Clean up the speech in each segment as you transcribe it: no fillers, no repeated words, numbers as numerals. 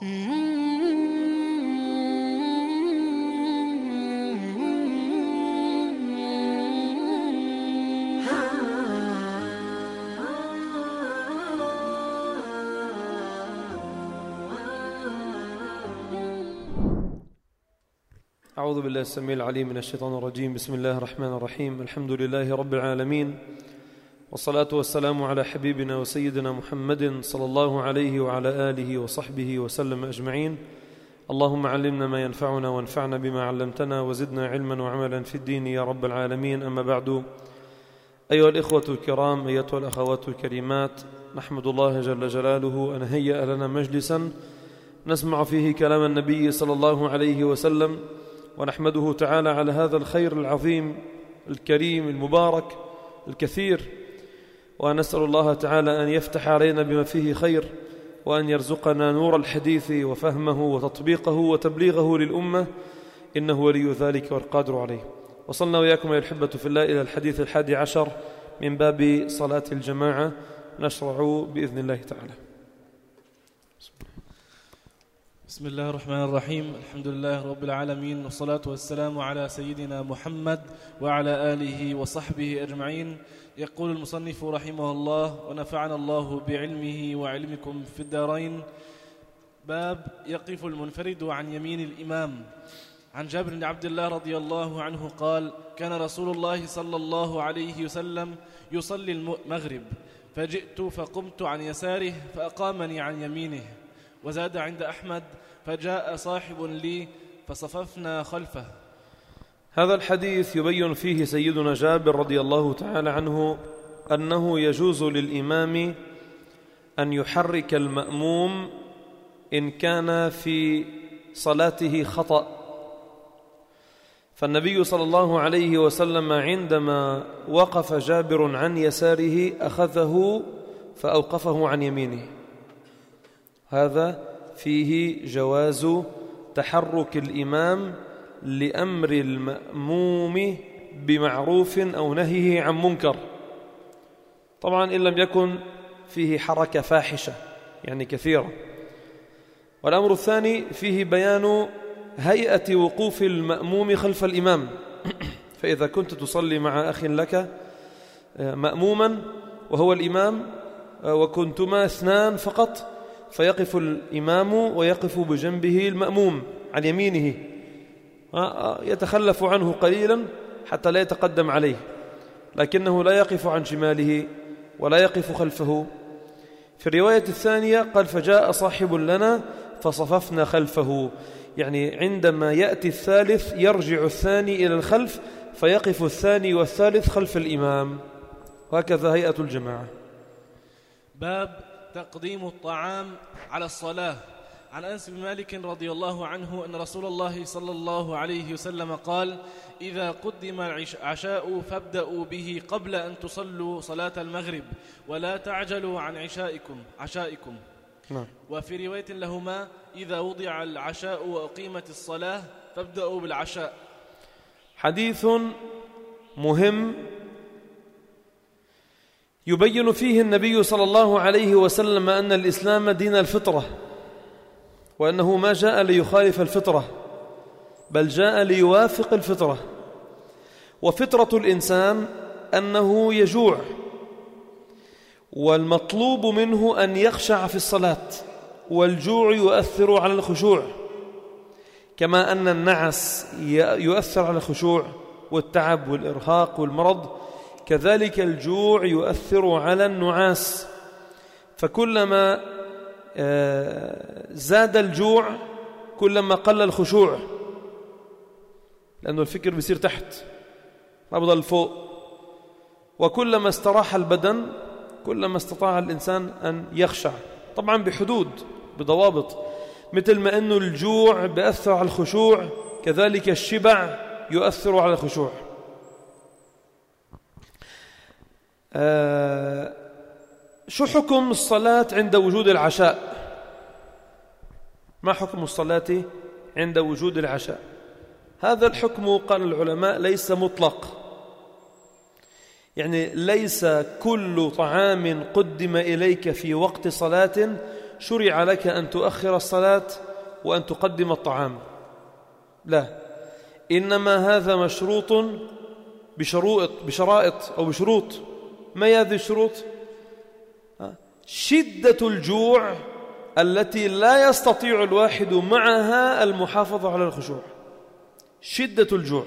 أعوذ بالله السميع العليم من الشيطان الرجيم. بسم الله الرحمن الرحيم. الحمد لله رب العالمين، والصلاة والسلام على حبيبنا وسيدنا محمد صلى الله عليه وعلى آله وصحبه وسلم أجمعين. اللهم علمنا ما ينفعنا وانفعنا بما علمتنا وزدنا علما وعملا في الدين يا رب العالمين. أما بعد، أيها الإخوة الكرام، أيتها الأخوات الكريمات، نحمد الله جل جلاله أن هيأ لنا مجلسا نسمع فيه كلام النبي صلى الله عليه وسلم، ونحمده تعالى على هذا الخير العظيم الكريم المبارك الكثير، ونسأل الله تعالى أن يفتح علينا بما فيه خير، وأن يرزقنا نور الحديث وفهمه وتطبيقه وتبليغه للأمة، إنه ولي ذلك والقادر عليه. وصلنا وإياكم يا الأحبة في الله إلى الحديث 11 من باب صلاة الجماعة. نشرع بإذن الله تعالى. بسم الله الرحمن الرحيم. الحمد لله رب العالمين، والصلاة والسلام على سيدنا محمد وعلى آله وصحبه أجمعين. يقول المصنف رحمه الله: ونفعنا الله بعلمه وعلمكم في الدارين. باب يقف المنفرد عن يمين الإمام. عن جابر بن عبد الله رضي الله عنه قال: كان رسول الله صلى الله عليه وسلم يصلي المغرب، فجئت فقمت عن يساره فأقامني عن يمينه. وزاد عند أحمد: فجاء صاحب لي فصففنا خلفه. هذا الحديث يبين فيه سيدنا جابر رضي الله تعالى عنه أنه يجوز للإمام أن يحرك المأموم إن كان في صلاته خطأ. فالنبي صلى الله عليه وسلم عندما وقف جابر عن يساره أخذه فأوقفه عن يمينه. هذا فيه جواز تحرك الإمام لأمر المأموم بمعروف أو نهيه عن منكر، طبعا إن لم يكن فيه حركة فاحشة يعني كثيرة. والأمر الثاني فيه بيان هيئة وقوف المأموم خلف الإمام. فإذا كنت تصلي مع أخ لك مأموما وهو الإمام، وكنتما اثنان فقط، فيقف الإمام ويقف بجنبه المأموم عن يمينه، يتخلف عنه قليلا حتى لا يتقدم عليه، لكنه لا يقف عن شماله ولا يقف خلفه. في الرواية الثانية قال: فجاء صاحب لنا فصففنا خلفه، يعني عندما يأتي الثالث يرجع الثاني إلى الخلف فيقف الثاني والثالث خلف الإمام. وهكذا هيئة الجماعة. باب تقديم الطعام على الصلاة. عن أنس بن مالك رضي الله عنه أن رسول الله صلى الله عليه وسلم قال: إذا قدم العشاء فابدأوا به قبل أن تصلوا صلاة المغرب، ولا تعجلوا عن عشائكم. وفي رواية لهما: إذا وضع العشاء وأقيمت الصلاة فابدأوا بالعشاء. حديث مهم يبين فيه النبي صلى الله عليه وسلم أن الإسلام دين الفطرة، وأنه ما جاء ليخالف الفطرة بل جاء ليوافق الفطرة. وفطرة الإنسان أنه يجوع، والمطلوب منه أن يخشع في الصلاة، والجوع يؤثر على الخشوع، كما أن النعس يؤثر على الخشوع والتعب والإرهاق والمرض، كذلك الجوع يؤثر على النعاس. فكلما زاد الجوع كلما قل الخشوع، لأنه الفكر بيصير تحت ما بضل فوق. وكلما استراح البدن كلما استطاع الإنسان أن يخشع، طبعا بحدود بضوابط، مثل ما أنه الجوع بيأثر على الخشوع كذلك الشبع يؤثر على الخشوع. شو حكم الصلاة عند وجود العشاء؟ ما حكم الصلاة عند وجود العشاء؟ هذا الحكم قال العلماء ليس مطلق، يعني ليس كل طعام قدم إليك في وقت صلاة شرع لك أن تؤخر الصلاة وأن تقدم الطعام، لا، إنما هذا مشروط بشرائط أو بشروط. ما هي هذه الشروط؟ شدة الجوع التي لا يستطيع الواحد معها المحافظة على الخشوع، شدة الجوع،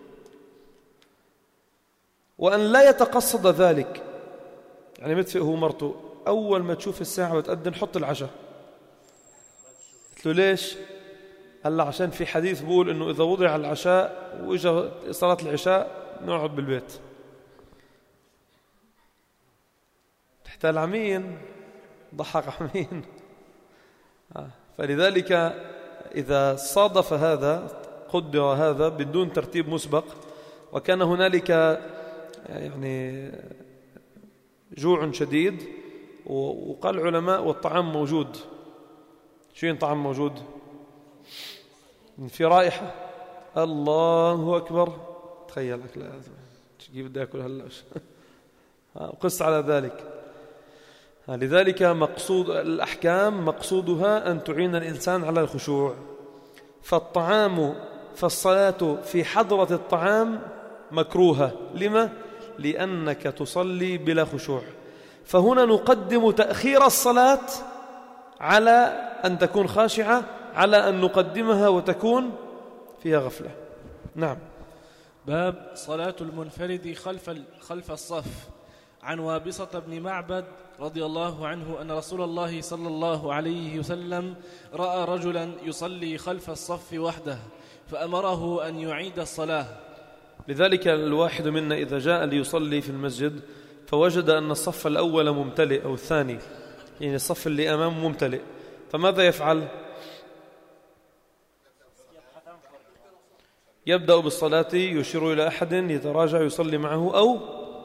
وأن لا يتقصد ذلك. يعني متفق هو مرته أول ما تشوف الساعة وتأذن حط العشاء. قلت له ليش؟ قال له عشان في حديث بيقول إنه إذا وضع العشاء وإجا صلاة العشاء نقعد بالبيت. تحتال عمين ضحك عمين. فلذلك إذا صادف هذا قدر هذا بدون ترتيب مسبق وكان هنالك يعني جوع شديد، وقال العلماء والطعام موجود. شو يعني طعام موجود؟ في رائحة، الله أكبر، تخيلك لا كيف بدي أكل هلا قص على ذلك. لذلك مقصود الأحكام مقصودها أن تعين الإنسان على الخشوع. فالصلاة في حضرة الطعام مكروهة. لما؟ لأنك تصلي بلا خشوع. فهنا نقدم تأخير الصلاة على أن تكون خاشعة على أن نقدمها وتكون فيها غفلة. نعم. باب صلاة المنفرد خلف الصف. عن وابصة بن معبد رضي الله عنه أن رسول الله صلى الله عليه وسلم رأى رجلا يصلي خلف الصف وحده فأمره أن يعيد الصلاة. لذلك الواحد منا إذا جاء ليصلي في المسجد فوجد أن الصف الأول ممتلئ أو الثاني، يعني الصف اللي أمامه ممتلئ، فماذا يفعل؟ يبدأ بالصلاة، يشير إلى أحد يتراجع يصلي معه، أو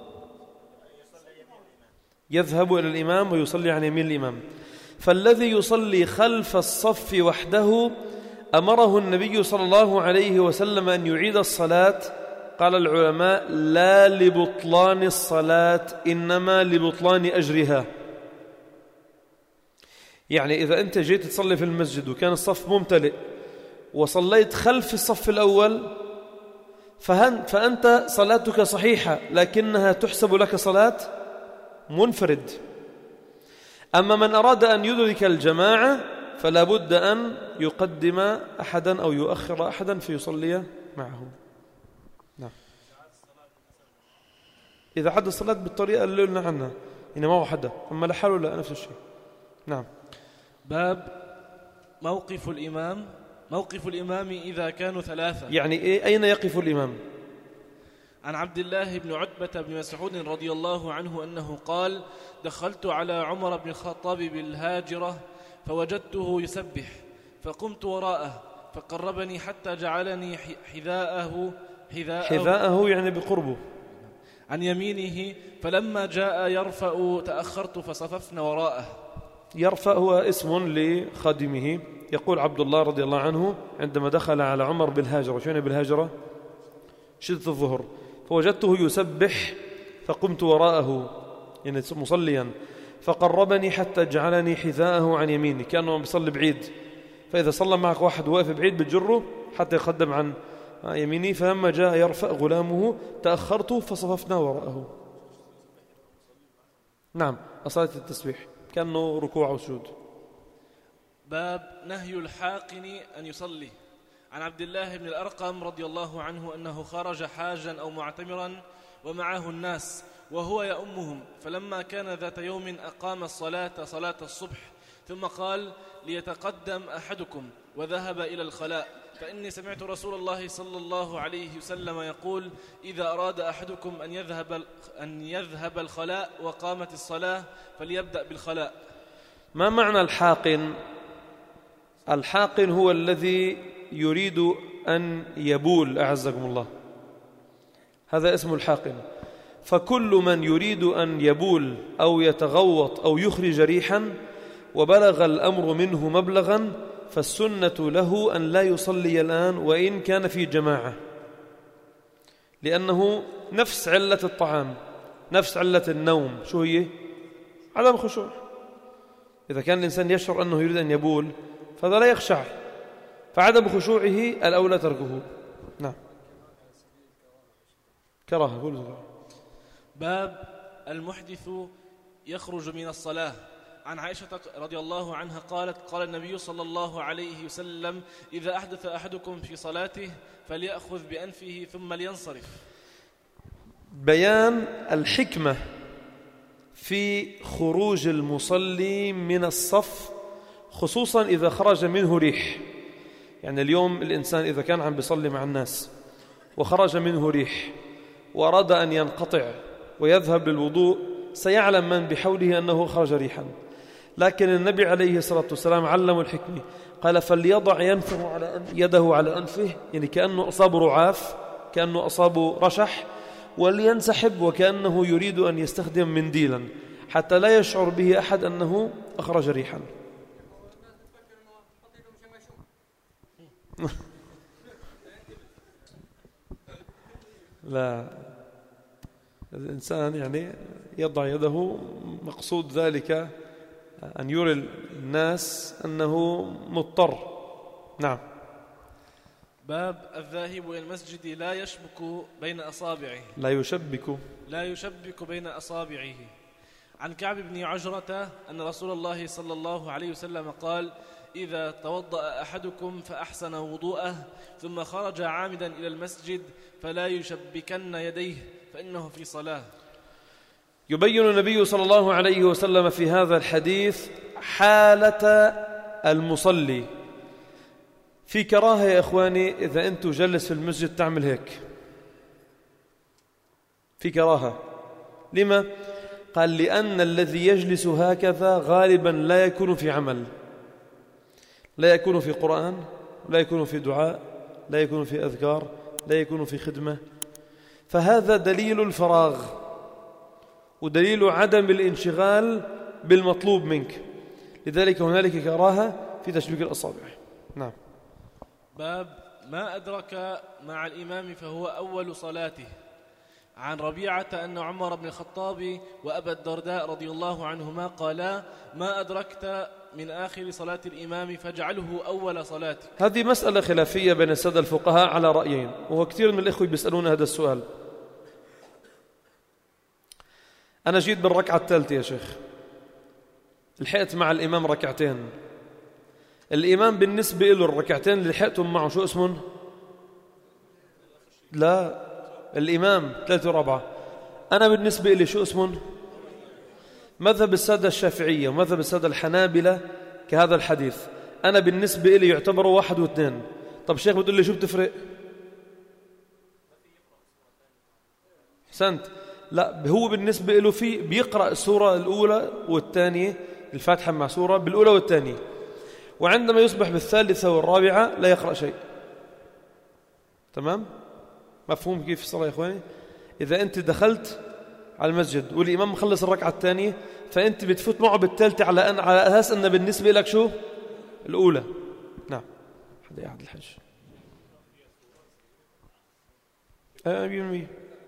يذهب إلى الإمام ويصلي عن يمين الإمام. فالذي يصلي خلف الصف وحده أمره النبي صلى الله عليه وسلم أن يعيد الصلاة. قال العلماء لا لبطلان الصلاة إنما لبطلان أجرها. يعني إذا أنت جيت تصلي في المسجد وكان الصف ممتلئ وصليت خلف الصف الأول فأنت صلاتك صحيحة لكنها تحسب لك صلاة منفرد. أما من أراد أن يدرك الجماعة فلا بد أن يقدم أحدا أو يؤخر أحدا فيصلي معه. نعم. إذا حد الصلاة بالطريقة اللي قلنا عنها إن ما هو حدا، أما لحاله لا نفس الشيء. نعم. باب موقف الإمام إذا كانوا ثلاثة. يعني إيه؟ أين يقف الإمام؟ عن عبد الله بن عتبة بن مسعود رضي الله عنه أنه قال: دخلت على عمر بن الخطاب بالهاجرة فوجدته يسبح فقمت وراءه فقربني حتى جعلني حذاءه يعني بقربه عن يمينه، فلما جاء يرفع تأخرت فصففنا وراءه. يرفع هو اسم لخادمه. يقول عبد الله رضي الله عنه عندما دخل على عمر بالهاجرة، شو يعني بالهاجرة؟ شدة الظهر، فوجدته يسبح فقمت وراءه يعني مصليا، فقربني حتى جعلني حذاءه عن يميني، كأنه بيصلي بعيد. فإذا صلى معك واحد واقف بعيد بتجره حتى يقدم عن يميني، فلما جاء يرفع غلامه تأخرت فصففنا وراءه. نعم، أصلاة التسبيح كأنه ركوع وسجود. باب نهي الحاقن أن يصلي. عن عبد الله بن الأرقم رضي الله عنه أنه خرج حاجا أو معتمرا ومعه الناس وهو يؤمهم، فلما كان ذات يوم أقام صلاة الصبح ثم قال: ليتقدم أحدكم، وذهب إلى الخلاء، فإني سمعت رسول الله صلى الله عليه وسلم يقول: إذا أراد أحدكم أن يذهب الخلاء وقامت الصلاة فليبدأ بالخلاء. ما معنى الحاقن؟ الحاقن هو الذي يريد أن يبول، أعزكم الله، هذا اسم الحاقن. فكل من يريد أن يبول أو يتغوط أو يخرج ريحا وبلغ الأمر منه مبلغا فالسنة له أن لا يصلي الآن وإن كان في جماعة، لأنه نفس علة الطعام، نفس علة النوم، شو هي؟ عدم خشوع. إذا كان الإنسان يشعر أنه يريد أن يبول فهذا لا يخشع، فعدم خشوعه الأولى تركه. نعم. كراهة. باب المحدث يخرج من الصلاة. عن عائشة رضي الله عنها قالت: قال النبي صلى الله عليه وسلم: إذا أحدث أحدكم في صلاته فليأخذ بأنفه ثم لينصرف. بيان الحكمة في خروج المصلي من الصف، خصوصا إذا خرج منه ريح. يعني اليوم الإنسان إذا كان عم بيصلي مع الناس وخرج منه ريح وأراد أن ينقطع ويذهب للوضوء، سيعلم من بحوله أنه خرج ريحا. لكن النبي عليه الصلاة والسلام علم الحكمة، قال: فليضع يده على أنفه، يعني كأنه أصاب رعاف، كأنه أصاب رشح، ولينسحب وكأنه يريد أن يستخدم منديلا حتى لا يشعر به أحد أنه أخرج ريحا. لا، الإنسان يعني يضع يده، مقصود ذلك أن يري الناس أنه مضطر. نعم. باب الذاهب إلى المسجد لا يشبك بين أصابعه. لا يشبك بين أصابعه. عن كعب بن عجرة أن رسول الله صلى الله عليه وسلم قال: إذا توضأ أحدكم فأحسن وضوءه ثم خرج عامدا إلى المسجد فلا يشبكن يديه فإنه في صلاة. يبين النبي صلى الله عليه وسلم في هذا الحديث حالة المصلي. في كراهة يا إخواني إذا أنت جلس في المسجد تعمل هيك، في كراهة. لما؟ قال: لأن الذي يجلس هكذا غالبا لا يكون في عمل، لا يكون في قرآن، لا يكون في دعاء، لا يكون في أذكار، لا يكون في خدمة. فهذا دليل الفراغ ودليل عدم الانشغال بالمطلوب منك، لذلك هنالك كراهة في تشبيك الأصابع. نعم. باب ما أدرك مع الإمام فهو أول صلاته. عن ربيعة أن عمر بن الخطاب وأبا الدرداء رضي الله عنهما قالا: ما أدركت من آخر صلاة الإمام فاجعله أول صلاته. هذه مسألة خلافية بين السادة الفقهاء على رأيين، وهو كثير من الإخوة بيسألون هذا السؤال. أنا جيت بالركعة الثالثة يا شيخ، لحقت مع الإمام ركعتين، الإمام بالنسبة له الركعتين اللي لحقتهم معه شو اسمهم؟ لا، الإمام 3 وربعة. أنا بالنسبة لي شو اسمهم؟ مذهب السادة الشافعية ومذهب السادة الحنابلة كهذا الحديث، أنا بالنسبة لي يعتبروا 1 و2. طب الشيخ بتقول لي شو بتفرق؟ حسنت. لا، هو بالنسبة له بيقرأ السورة الأولى والثانية، الفاتحة مع سورة بالأولى والثانية، وعندما يصبح بالثالثة والرابعة لا يقرأ شيء. تمام؟ مفهوم كيف الصلاة يا إخواني؟ إذا أنت دخلت على المسجد والإمام مخلص الركعة الثانية، فأنت بتفوت معه بالثالثة على أساس أن بالنسبة لك شو؟ الأولى. نعم. هذا أحد الحج. 100%.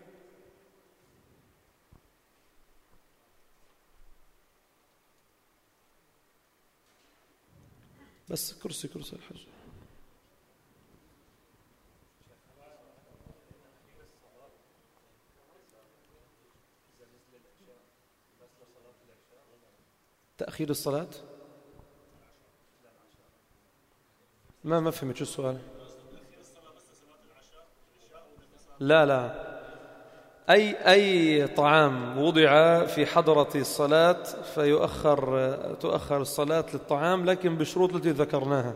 بس كرسي الحج. تأخير الصلاة؟ ما فهمت شو السؤال. لا، أي طعام وضع في حضرة الصلاة تؤخر الصلاة للطعام، لكن بشروط التي ذكرناها.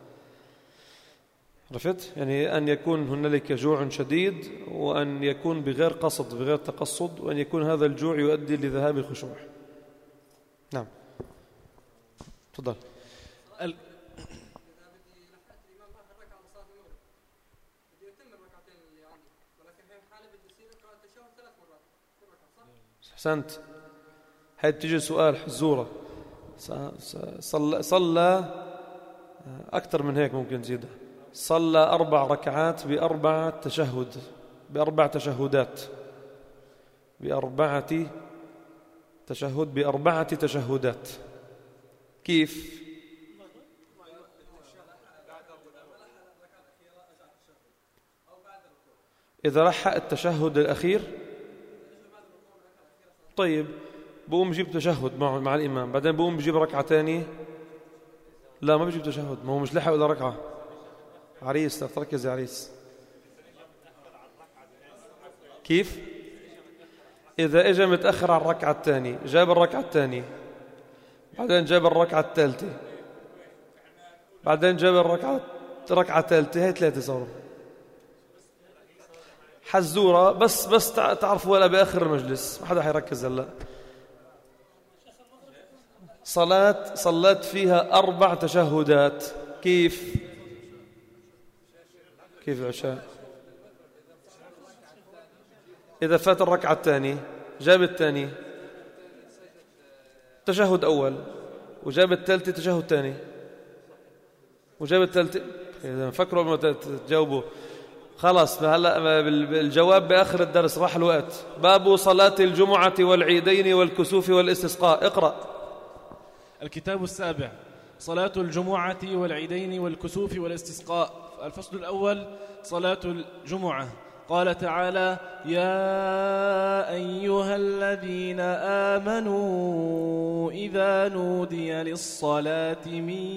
عرفت؟ يعني أن يكون هنالك جوع شديد، وأن يكون بغير قصد بغير تقصد، وأن يكون هذا الجوع يؤدي لذهاب الخشوع. نعم. تفضل. أحسنت. هاي بتيجي سؤال حزورة. صلى أكثر من هيك ممكن نزيدها. صلى 4 ركعات ب4 بأربع تشهدات ب4 تشهدات. كيف؟ إذا لحق التشهد الأخير طيب بقوم بجيب تشهد مع الإمام، بعدين بقوم بجيب ركعة تانية. لا ما بجيب تشهد، ما هو مش لحق ولا ركعة. عريس لا تركز يا عريس. كيف؟ إذا إجا متأخر على الركعة الثانية، جاب الركعة الثانية، بعدين جاب الركعة الثالثة، بعدين جاب الركعة الثالثة، هي 3 صاروا حزورة. بس تعرفوا ولا بآخر المجلس ما حدا حيركز هلا. صلات فيها 4 تشهدات. كيف العشاء؟ إذا فات الركعة الثانية جاب الثاني تشهد أول، وجاب الثالثة تشهد ثاني، وجاب الثالثة. إذا فكروا ما تجاوبوا خلاص. هلا الجواب بآخر الدرس، راح الوقت. باب صلاة الجمعة والعيدين والكسوف والاستسقاء. اقرأ. الكتاب السابع، صلاة الجمعة والعيدين والكسوف والاستسقاء. الفصل الأول، صلاة الجمعة. قال تعالى: يا أيها الذين آمنوا إذا نودي للصلاة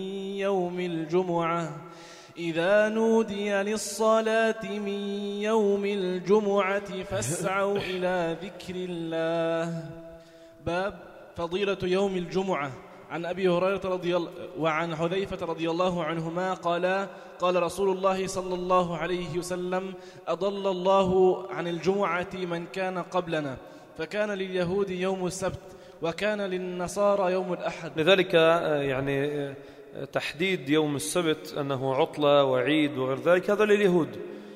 من يوم الجمعة فاسعوا إلى ذكر الله. باب فضيلة يوم الجمعة. عن أبي هريرة وعن حذيفة رضي الله عنهما قال رسول الله صلى الله عليه وسلم: أضل الله عن الجمعة من كان قبلنا، فكان لليهود يوم السبت، وكان للنصارى يوم الأحد. لذلك يعني تحديد يوم السبت أنه عطلة وعيد وغير ذلك هذا لليهود،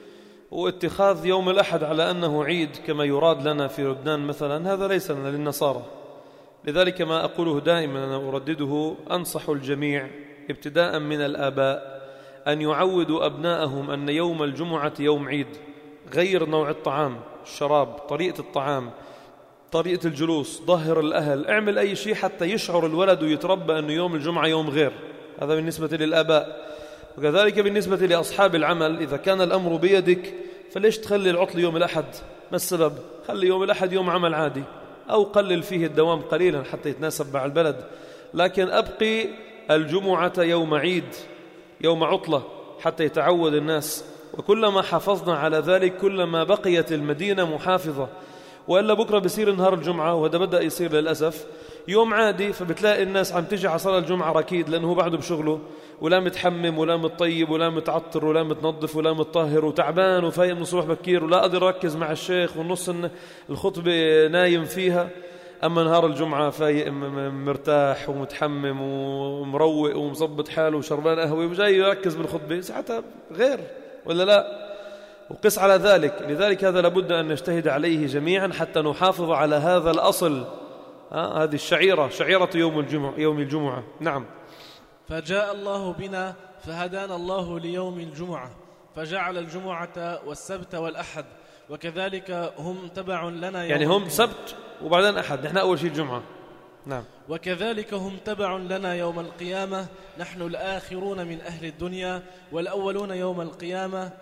واتخاذ يوم الأحد على أنه عيد كما يراد لنا في لبنان مثلا هذا ليس لنا، للنصارى. لذلك ما أقوله دائما أنا أردده، أنصح الجميع ابتداء من الآباء أن يعودوا أبناءهم أن يوم الجمعة يوم عيد. غير نوع الطعام، الشراب، طريقة الطعام، طريقة الجلوس، ظهر الأهل، اعمل أي شيء حتى يشعر الولد ويتربى أنه يوم الجمعة يوم غير. هذا بالنسبة للآباء. وكذلك بالنسبة لأصحاب العمل، إذا كان الأمر بيدك فليش تخلي العطل يوم الأحد؟ ما السبب؟ خلي يوم الأحد يوم عمل عادي، أو قلل فيه الدوام قليلا حتى يتناسب مع البلد، لكن أبقي الجمعة يوم عيد، يوم عطلة، حتى يتعود الناس. وكلما حافظنا على ذلك كلما بقيت المدينة محافظة. وإلا بكرة بيصير نهار الجمعة، وهذا بدأ يصير للأسف يوم عادي، فبتلاقي الناس عم تجي على صلاة الجمعة ركيد، لأنه هو بعده بشغله، ولا متحمم ولا متطيب ولا متعطر ولا متنظف ولا متطهر، وتعبان وفايق من الصبح بكير، ولا قادر يركز مع الشيخ، والنص الخطبة نايم فيها. أما نهار الجمعة فايق مرتاح ومتحمم ومروق ومظبط حاله وشربان قهوة وجاي يركز بالخطبة، ساعتها غير ولا لا؟ وقس على ذلك. لذلك هذا لابد أن نجتهد عليه جميعا حتى نحافظ على هذا الأصل، هذه الشعيرة، شعيرة يوم الجمعة. نعم. فجاء الله بنا فهدانا الله ليوم الجمعة، فجعل الجمعة والسبت والأحد، وكذلك هم تبع لنا يعني هم سبت وبعدين أحد، نحن أول شيء الجمعة. نعم. وكذلك هم تبع لنا يوم القيامة، نحن الآخرون من أهل الدنيا والأولون يوم القيامة،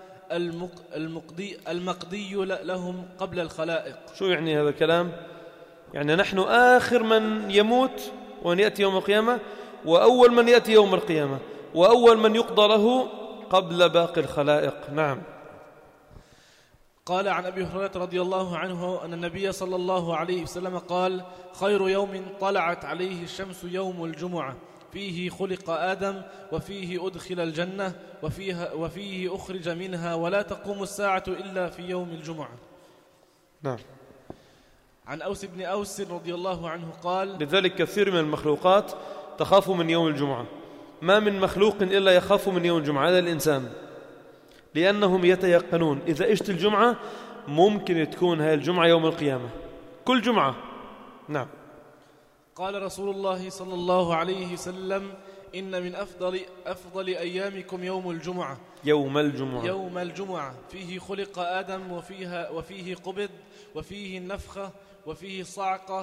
المقضي لهم قبل الخلائق. شو يعني هذا الكلام؟ يعني نحن آخر من يموت وأن يأتي يوم القيامة، وأول من يأتي يوم القيامة، وأول من يقضى له قبل باقي الخلائق. نعم. قال عن أبي هريرة رضي الله عنه أن النبي صلى الله عليه وسلم قال: خير يوم طلعت عليه الشمس يوم الجمعة، فيه خلق آدم، وفيه أدخل الجنة، وفيه أخرج منها، ولا تقوم الساعة إلا في يوم الجمعة. نعم. عن أوس بن أوس رضي الله عنه قال: لذلك كثير من المخلوقات تخاف من يوم الجمعة. ما من مخلوق إلا يخاف من يوم الجمعة، هذا الإنسان، لأنهم يتيقنون إذا إجت الجمعة ممكن تكون هاي الجمعة يوم القيامة، كل جمعة. نعم. قال رسول الله صلى الله عليه وسلم: إن من أفضل أيامكم يوم الجمعة. يوم الجمعة فيه خلق آدم، وفيه قبض، وفيه النفخة، وفيه الصعقة،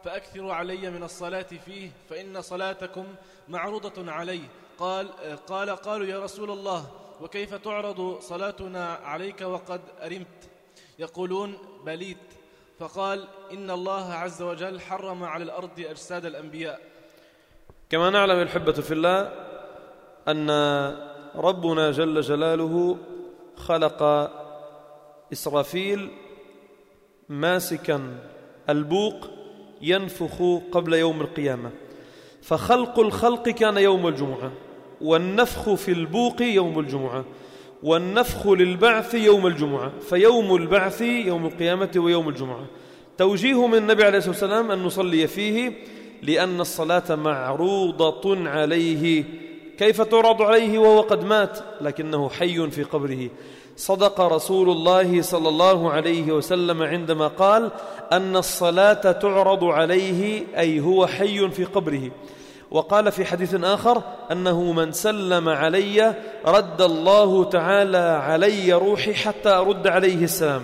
فأكثروا علي من الصلاة فيه فإن صلاتكم معروضة علي. قالوا يا رسول الله وكيف تعرض صلاتنا عليك وقد أرمت؟ يقولون بليت. فقال إن الله عز وجل حرم على الأرض أجساد الأنبياء. كما نعلم الحبة في الله أن ربنا جل جلاله خلق إسرافيل ماسكا البوق ينفخ قبل يوم القيامة، فخلق الخلق كان يوم الجمعة، والنفخ في البوق يوم الجمعة، والنفخ للبعث يوم الجمعة، فيوم البعث يوم القيامة ويوم الجمعة. توجيه من النبي عليه الصلاة والسلام أن نصلي فيه لأن الصلاة معروضة عليه. كيف تعرض عليه وهو قد مات لكنه حي في قبره؟ صدق رسول الله صلى الله عليه وسلم عندما قال أن الصلاة تعرض عليه، أي هو حي في قبره. وقال في حديث آخر أنه من سلم علي رد الله تعالى علي روحي حتى أرد عليه السلام.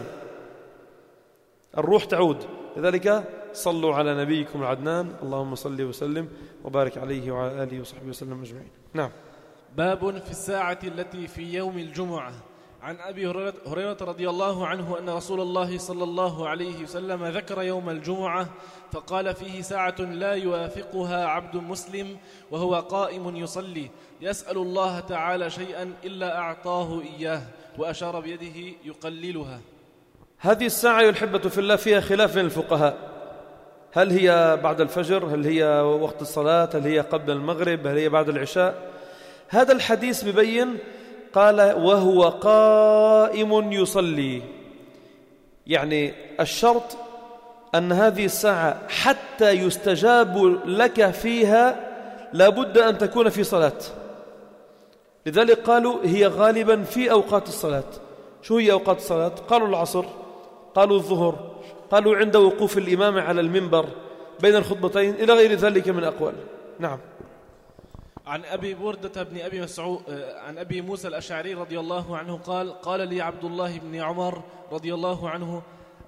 الروح تعود، لذلك صلوا على نبيكم العدنان، اللهم صل وسلم وبارك عليه وعلى آله وصحبه وسلم أجمعين. نعم. باب في الساعة التي في يوم الجمعة. عن أبي هريرة رضي الله عنه أن رسول الله صلى الله عليه وسلم ذكر يوم الجمعة فقال فيه ساعة لا يوافقها عبد مسلم وهو قائم يصلي يسأل الله تعالى شيئا إلا أعطاه إياه، وأشار بيده يقللها. هذه الساعة الحبة في الله فيها خلاف بين الفقهاء، هل هي بعد الفجر، هل هي وقت الصلاة، هل هي قبل المغرب، هل هي بعد العشاء. هذا الحديث ببين قال وهو قائم يصلي، يعني الشرط أن هذه الساعة حتى يستجاب لك فيها لابد أن تكون في صلاة. لذلك قالوا هي غالبا في أوقات الصلاة. شو هي أوقات الصلاة؟ قالوا العصر، قالوا الظهر، قالوا عند وقوف الإمام على المنبر بين الخطبتين، إلى غير ذلك من أقوال. نعم. عن أبي بردة بن أبي مسعود عن أبي موسى الأشعري رضي الله عنه قال لي عبد الله بن عمر رضي الله عنه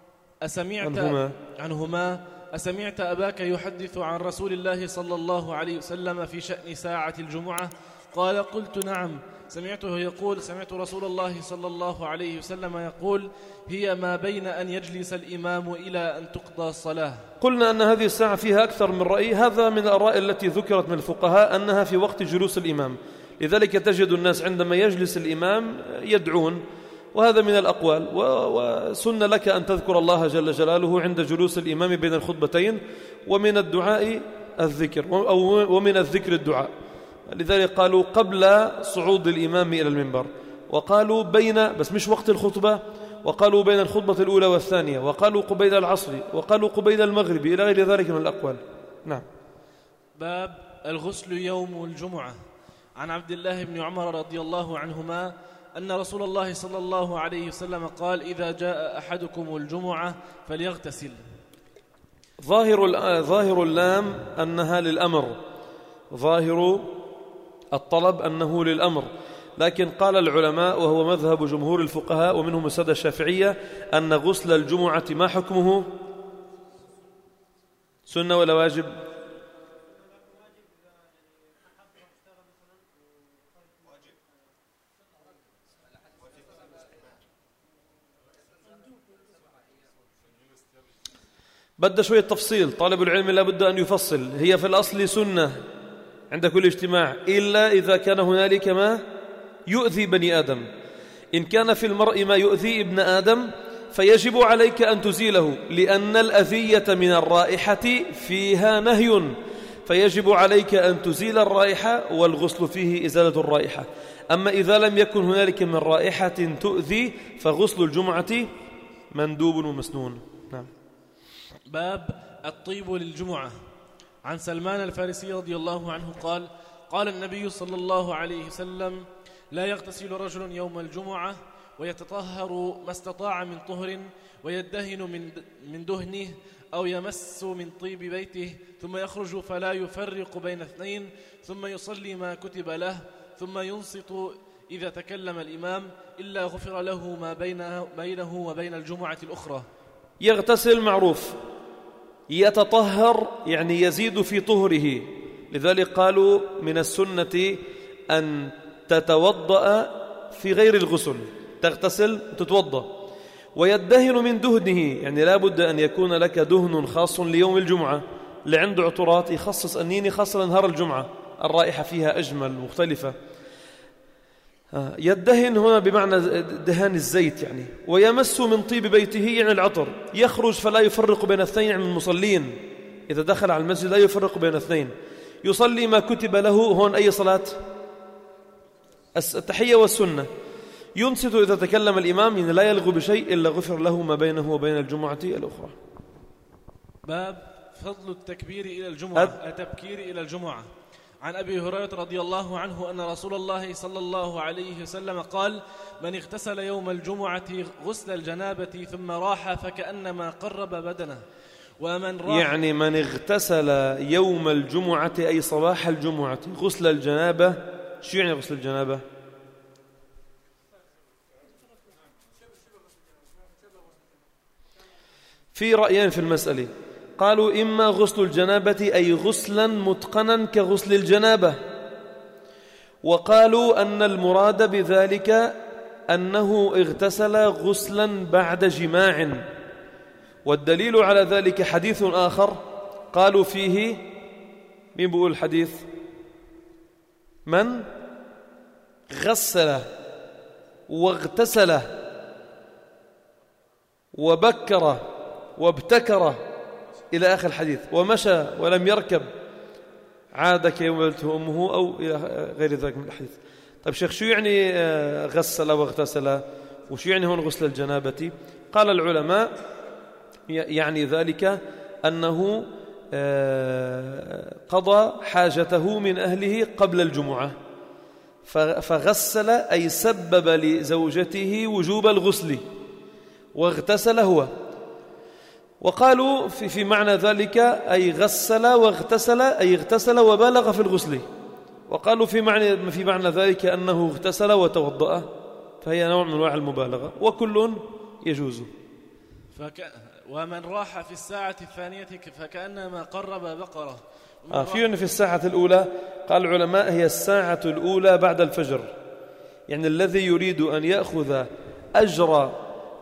عنهما أسمعت أباك يحدث عن رسول الله صلى الله عليه وسلم في شأن ساعة الجمعة؟ قال قلت نعم، سمعته يقول سمعت رسول الله صلى الله عليه وسلم يقول هي ما بين أن يجلس الإمام إلى أن تقضى الصلاة. قلنا أن هذه الساعة فيها أكثر من رأي، هذا من الآراء التي ذكرت من الفقهاء أنها في وقت جلوس الإمام، لذلك تجد الناس عندما يجلس الإمام يدعون، وهذا من الأقوال. وسن لك أن تذكر الله جل جلاله عند جلوس الإمام بين الخطبتين، ومن الدعاء الذكر ومن الذكر الدعاء. لذلك قالوا قبل صعود الإمام إلى المنبر، وقالوا بين بس مش وقت الخطبة، وقالوا بين الخطبة الأولى والثانية، وقالوا قبيل العصر، وقالوا قبيل المغرب، إلى غير ذلك من الأقوال. نعم. باب الغسل يوم الجمعة. عن عبد الله بن عمر رضي الله عنهما أن رسول الله صلى الله عليه وسلم قال إذا جاء أحدكم الجمعة فليغتسل. ظاهر اللام أنها للأمر، ظاهر الطلب أنه للأمر، لكن قال العلماء وهو مذهب جمهور الفقهاء ومنهم السادة الشافعية أن غسل الجمعة ما حكمه؟ سنة ولا واجب؟ بدأ شوية تفصيل، طالب العلم لا بد أن يفصل. هي في الأصل سنة عند كل اجتماع، إلا إذا كان هنالك ما يؤذي بني آدم. إن كان في المرء ما يؤذي ابن آدم فيجب عليك أن تزيله، لأن الأذية من الرائحة فيها نهي، فيجب عليك أن تزيل الرائحة، والغسل فيه إزالة الرائحة. أما إذا لم يكن هنالك من رائحة تؤذي فغسل الجمعة مندوب ومسنون. نعم. باب الطيب للجمعة. عن سلمان الفارسي رضي الله عنه قال النبي صلى الله عليه وسلم لا يغتسل رجل يوم الجمعة ويتطهر ما استطاع من طهر ويدهن من دهنه أو يمس من طيب بيته ثم يخرج فلا يفرق بين اثنين ثم يصلي ما كتب له ثم ينصت إذا تكلم الإمام إلا غفر له ما بينه وبين الجمعة الأخرى. يغتسل معروف، يتطهر يعني يزيد في طهره، لذلك قالوا من السنة أن تتوضأ في غير الغسل، تغتسل وتتوضأ. ويدهن من دهنه، يعني لا بد أن يكون لك دهن خاص ليوم الجمعة، اللي عنده عطورات يخصص أنيني خاصة لنهار الجمعة، الرائحة فيها أجمل مختلفة. يدهن هنا بمعنى دهان الزيت يعني. ويمس من طيب بيته يعني العطر. يخرج فلا يفرق بين اثنين يعني من المصلين، إذا دخل على المسجد لا يفرق بين اثنين. يصلي ما كتب له، هون أي صلاة؟ التحية والسنة. ينصت إذا تكلم الإمام، يعني لا يلغو بشيء إلا غفر له ما بينه وبين الجمعة الأخرى. باب فضل التكبير إلى الجمعة، التبكير إلى الجمعة. عن أبي هريرة رضي الله عنه أن رسول الله صلى الله عليه وسلم قال: من اغتسل يوم الجمعة غسل الجنابة ثم راح فكأنما قرب بدنه. ومن راح يعني من اغتسل يوم الجمعة أي صباح الجمعة غسل الجنابة. شو يعني غسل الجنابة؟ في رأيين في المسألة. قالوا إما غسل الجنابة أي غسلا متقنا كغسل الجنابة، وقالوا أن المراد بذلك أنه اغتسل غسلا بعد جماع. والدليل على ذلك حديث آخر قالوا فيه، مين بيقول الحديث؟ من غسل واغتسل وبكر وابتكر إلى آخر الحديث، ومشى ولم يركب عاد كيوم ولدته أمه، أو إلى غير ذلك من الحديث. طيب شيخ، شو يعني غسل واغتسل، وشو يعني هون غسل الجنابة؟ قال العلماء يعني ذلك أنه قضى حاجته من أهله قبل الجمعة، فغسل أي سبب لزوجته وجوب الغسل، واغتسل هو. وقالوا في معنى ذلك أي غسل واغتسل أي اغتسل وبالغ في الغسل. وقالوا في معنى ذلك أنه اغتسل وتوضأ، فهي نوع من أنواع المبالغة، وكل يجوز. ومن راح في الساعة الثانية فكأنما قرب بقرة. في الساعة الأولى قال العلماء هي الساعة الأولى بعد الفجر، يعني الذي يريد أن يأخذ أجر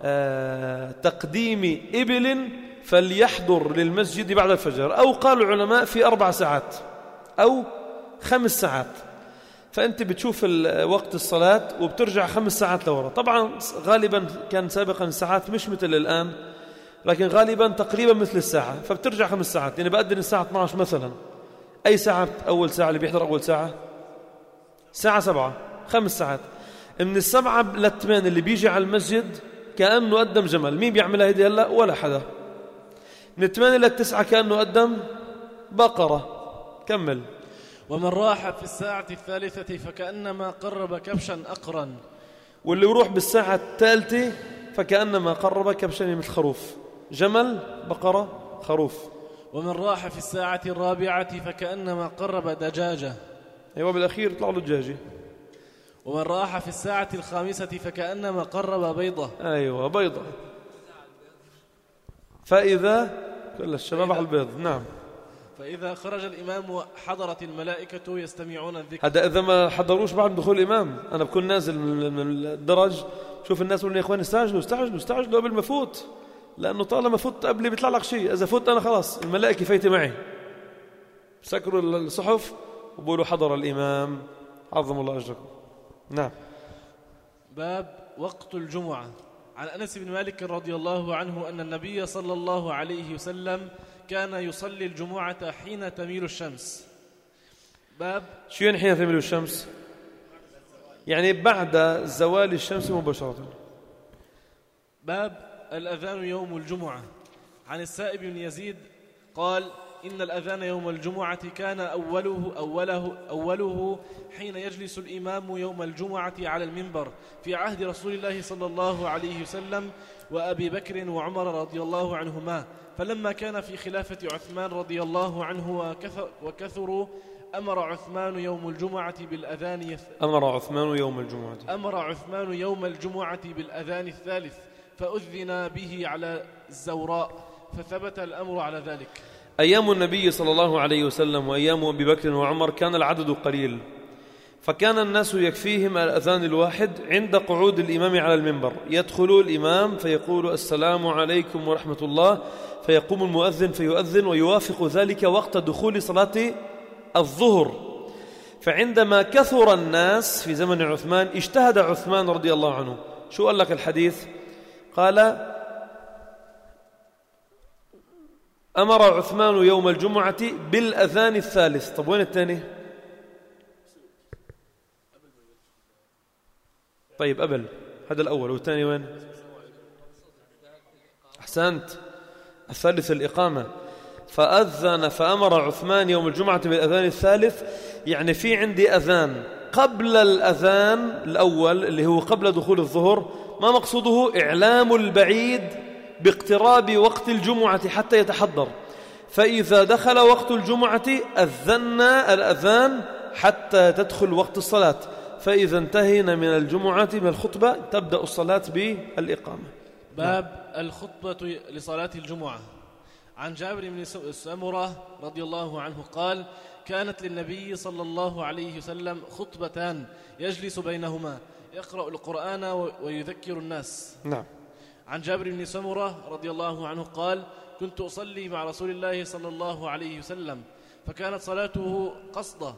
تقديم إبل فليحضر للمسجد بعد الفجر، أو قال العلماء في 4 ساعات أو 5 ساعات. فأنت بتشوف وقت الصلاة وبترجع 5 ساعات لورا. طبعا غالبا كان سابقا الساعات مش مثل الآن، لكن غالبا تقريبا مثل الساعة، فبترجع 5 ساعات. يعني بأذن الساعة 12 مثلا، أي ساعة أول ساعة اللي بيحضر أول ساعة؟ الساعة 7، 5 ساعات. من 7 ل8 اللي بيجي على المسجد كأنه قدم جمل. مين بيعملها هيدي هلا؟ ولا حدا. من 8 ل9 كأنه قدم بقرة. كمل. ومن راح في الساعة الثالثة فكأنما قرب كبشا أقرا. واللي يروح بالساعة الثالثة فكأنما قرب كبشا مثل خروف. جمل، بقرة، خروف. ومن راح في الساعة الرابعة فكأنما قرب دجاجة. أيوة، بالأخير يطلع له دجاجة. ومن راح في الساعة الخامسة فكأنما قرب بيضة. أيوة، بيضة. فإذا كل الشباب على البيض. نعم. فإذا خرج الإمام حضرت الملائكة يستمعون الذكر. هذا إذا ما حضروش بعد دخول الإمام. أنا بكون نازل من الدرج، شوف الناس يقولون يا إخواني استعجلوا قبل ما فوت، لأنه طالما فوت قبلي بيطلع لك شيء. إذا فوت أنا خلاص الملائكة فايتة معي. سكروا الصحف وبقولوا حضر الإمام، عظم الله أجركم. نعم. باب وقت الجمعة. عن أنس بن مالك رضي الله عنه أن النبي صلى الله عليه وسلم كان يصلي الجمعة حين تميل الشمس. باب شو يعني حين تميل الشمس؟ يعني بعد زوال الشمس مباشرة. باب الأذان يوم الجمعة. عن السائب بن يزيد قال: إن الأذان يوم الجمعة كان أوله حين يجلس الإمام يوم الجمعة على المنبر في عهد رسول الله صلى الله عليه وسلم وأبي بكر وعمر رضي الله عنهما. فلما كان في خلافة عثمان رضي الله عنه وكثروا أمر عثمان يوم الجمعة بالأذان أمر عثمان يوم الجمعة بالأذان الثالث، فأذن به على الزوراء، فثبت الأمر على ذلك. أيام النبي صلى الله عليه وسلم وأيام أبي بكر وعمر كان العدد قليل، فكان الناس يكفيهم الأذان الواحد عند قعود الإمام على المنبر، يدخل الإمام فيقول السلام عليكم ورحمة الله، فيقوم المؤذن فيؤذن، ويوافق ذلك وقت دخول صلاة الظهر. فعندما كثر الناس في زمن عثمان اجتهد عثمان رضي الله عنه. شو قال لك الحديث؟ قال أمر عثمان يوم الجمعة بالأذان الثالث. طب وين الثاني؟ طيب قبل هذا الأول، والثاني وين؟ أحسنت، الثالث الإقامة. فأذن فأمر عثمان يوم الجمعة بالأذان الثالث، يعني في عندي أذان قبل الأذان الأول اللي هو قبل دخول الظهر، ما مقصوده؟ إعلام البعيد باقتراب وقت الجمعة حتى يتحضر، فإذا دخل وقت الجمعة أذنا الأذان حتى تدخل وقت الصلاة، فإذا انتهينا من الجمعة من الخطبة تبدأ الصلاة بالإقامة. باب الخطبة لصلاة الجمعة. عن جابر بن سمرة رضي الله عنه قال: كانت للنبي صلى الله عليه وسلم خطبتان يجلس بينهما يقرأ القرآن ويذكر الناس. نعم. عن جابر بن سمرة رضي الله عنه قال: كنت أصلي مع رسول الله صلى الله عليه وسلم، فكانت صلاته قصدة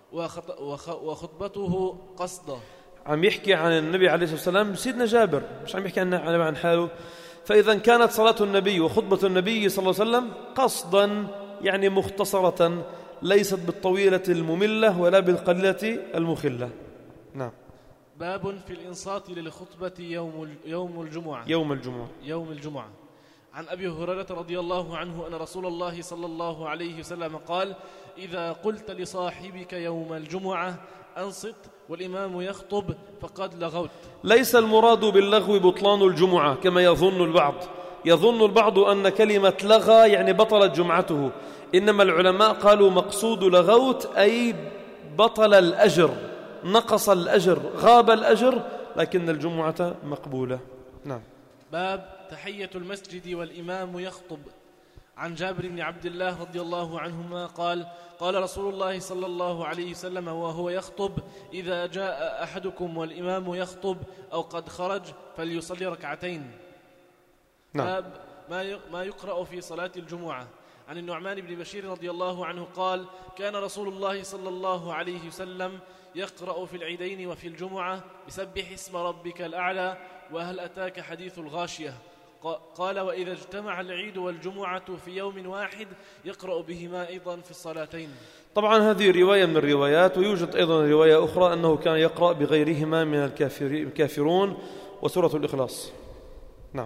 وخطبته قصدة. عم يحكي عن النبي عليه الصلاة والسلام سيدنا جابر، مش عم يحكي عن حاله. فإذا كانت صلاة النبي وخطبة النبي صلى الله عليه وسلم قصدا، يعني مختصرة، ليست بالطويلة المملة ولا بالقليلة المخلة. نعم. باب في الإنصات للخطبة يوم الجمعة. عن أبي هريرة رضي الله عنه أن رسول الله صلى الله عليه وسلم قال: إذا قلت لصاحبك يوم الجمعة أنصت والإمام يخطب فقد لغوت. ليس المراد باللغو بطلان الجمعة كما يظن البعض أن كلمة لغى يعني بطلت جمعته، إنما العلماء قالوا مقصود لغوت أي بطل الأجر، نقص الأجر، غاب الأجر، لكن الجمعة مقبولة. نعم. باب تحية المسجد والإمام يخطب. عن جابر بن عبد الله رضي الله عنهما قال: قال رسول الله صلى الله عليه وسلم وهو يخطب: إذا جاء أحدكم والإمام يخطب أو قد خرج فليصلي ركعتين. نعم. باب ما يقرأ في صلاة الجمعة. عن النعمان بن بشير رضي الله عنه قال: كان رسول الله صلى الله عليه وسلم يقرأ في العيدين وفي الجمعة بسبح اسم ربك الأعلى وهل أتاك حديث الغاشية. قال: وإذا اجتمع العيد والجمعة في يوم واحد يقرأ بهما أيضا في الصلاتين. طبعا هذه رواية من الروايات، ويوجد أيضا رواية أخرى أنه كان يقرأ بغيرهما من الكافرون وسورة الإخلاص. نعم.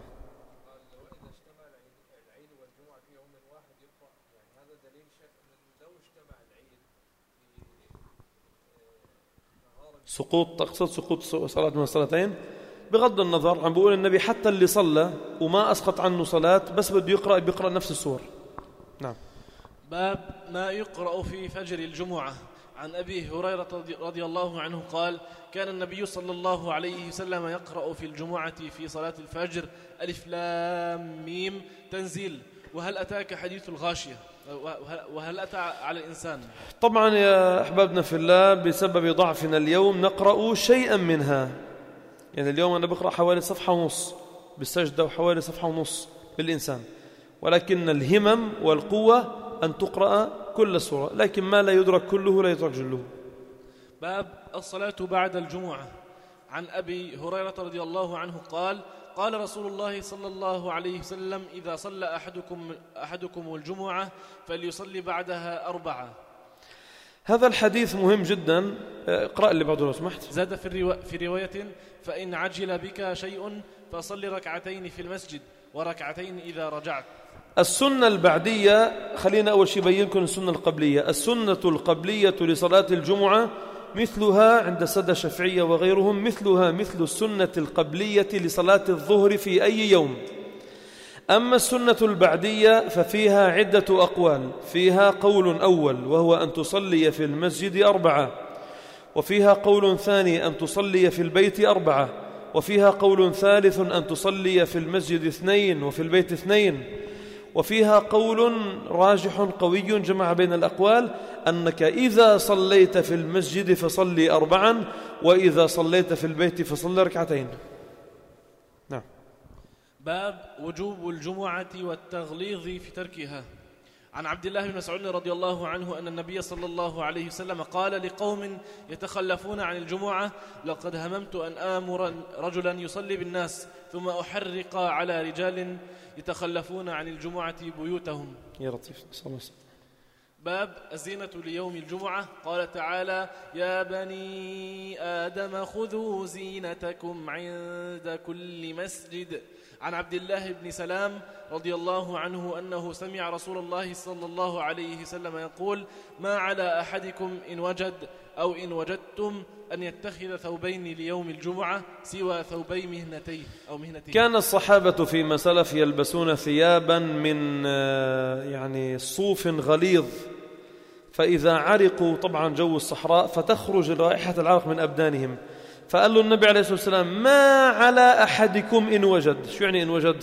تقصد سقوط صلاة من الصلاتين؟ بغض النظر، عم بقول النبي حتى اللي صلى وما أسقط عنه صلاة بس بده بيقرأ نفس السور. نعم. باب ما يقرأ في فجر الجمعة. عن أبي هريرة رضي الله عنه قال: كان النبي صلى الله عليه وسلم يقرأ في الجمعة في صلاة الفجر ألف لام ميم تنزيل وهل أتاك حديث الغاشية وهل أتى على الإنسان. طبعا يا أحبابنا في الله بسبب ضعفنا اليوم نقرأ شيئا منها، يعني اليوم أنا بقرأ حوالي صفحة ونص بالسجدة وحوالي صفحة ونص بالإنسان، ولكن الهمم والقوة أن تقرأ كل سورة، لكن ما لا يدرك كله لا يترك جله. باب الصلاة بعد الجمعة. عن أبي هريرة رضي الله عنه قال: قال رسول الله صلى الله عليه وسلم: إذا صلى أحدكم الجمعة فليصلي بعدها 4. هذا الحديث مهم جدا. اقرأ اللي بعده لو سمحت. زاد في رواية: فإن عجل بك شيء فصل ركعتين في المسجد وركعتين إذا رجعت. السنة البعدية، خلينا أول شيء بينكم السنة القبلية. السنة القبلية لصلاة الجمعة مثلها عند السادة الشافعية وغيرهم مثل السنة القبلية لصلاة الظهر في أي يوم. أما السنة البعدية ففيها عدة أقوال، فيها قول أول وهو أن تصلي في المسجد 4، وفيها قول ثاني أن تصلي في البيت 4، وفيها قول ثالث أن تصلي في المسجد 2 وفي البيت 2، وفيها قول راجح قوي جمع بين الأقوال أنك إذا صليت في المسجد فصلي 4 وإذا صليت في البيت فصلي 2. نعم. باب وجوب الجمعة والتغليظ في تركها. عن عبد الله بن مسعود رضي الله عنه أن النبي صلى الله عليه وسلم قال لقوم يتخلفون عن الجمعة: لقد هممت أن آمر رجلا يصلي بالناس ثم أحرق على رجال يتخلفون عن الجمعة بيوتهم. يا لطيف. صلى الله عليه وسلم. باب الزينة ليوم الجمعة. قال تعالى: يا بني آدم خذوا زينتكم عند كل مسجد. عن عبد الله بن سلام رضي الله عنه أنه سمع رسول الله صلى الله عليه وسلم يقول: ما على أحدكم إن وجد أو إن وجدتم أن يتخذ ثوبين ليوم الجمعة سوى ثوبي مهنتيه أو مهنتيه. كان الصحابة فيما سلف يلبسون ثيابا من يعني صوف غليظ، فإذا عرقوا طبعا جو الصحراء فتخرج رائحة العرق من أبدانهم، فقال له النبي عليه الصلاة والسلام: ما على أحدكم إن وجد. شو يعني إن وجد؟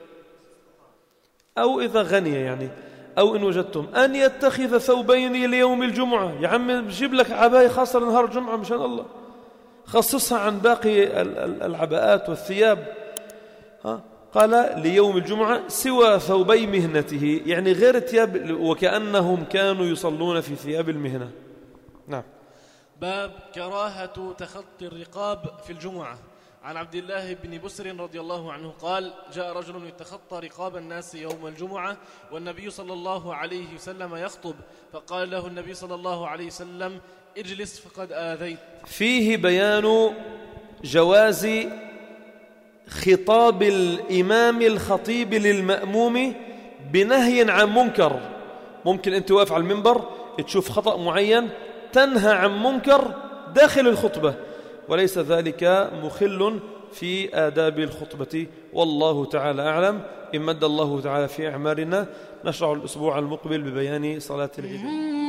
أو إذا غني يعني، أو إن وجدتم أن يتخذ ثوبين ليوم الجمعة. يا عم بجيب لك عباية خاصة لنهار الجمعة مشان الله، خصصها عن باقي العباءات والثياب. قال ليوم الجمعة سوى ثوبي مهنته، يعني غير ثياب، وكأنهم كانوا يصلون في ثياب المهنة. نعم. باب كراهة تخطي الرقاب في الجمعة. عن عبد الله بن بسر رضي الله عنه قال: جاء رجل يتخطى رقاب الناس يوم الجمعة والنبي صلى الله عليه وسلم يخطب، فقال له النبي صلى الله عليه وسلم: اجلس فقد آذيت. فيه بيان جواز خطاب الإمام الخطيب للمأموم بنهي عن منكر. ممكن أنت واقف على المنبر تشوف خطأ معين تنهى عن منكر داخل الخطبة، وليس ذلك مخل في آداب الخطبة. والله تعالى أعلم. إن مد الله تعالى في أعمارنا نشرع الأسبوع المقبل ببيان صلاة العيد.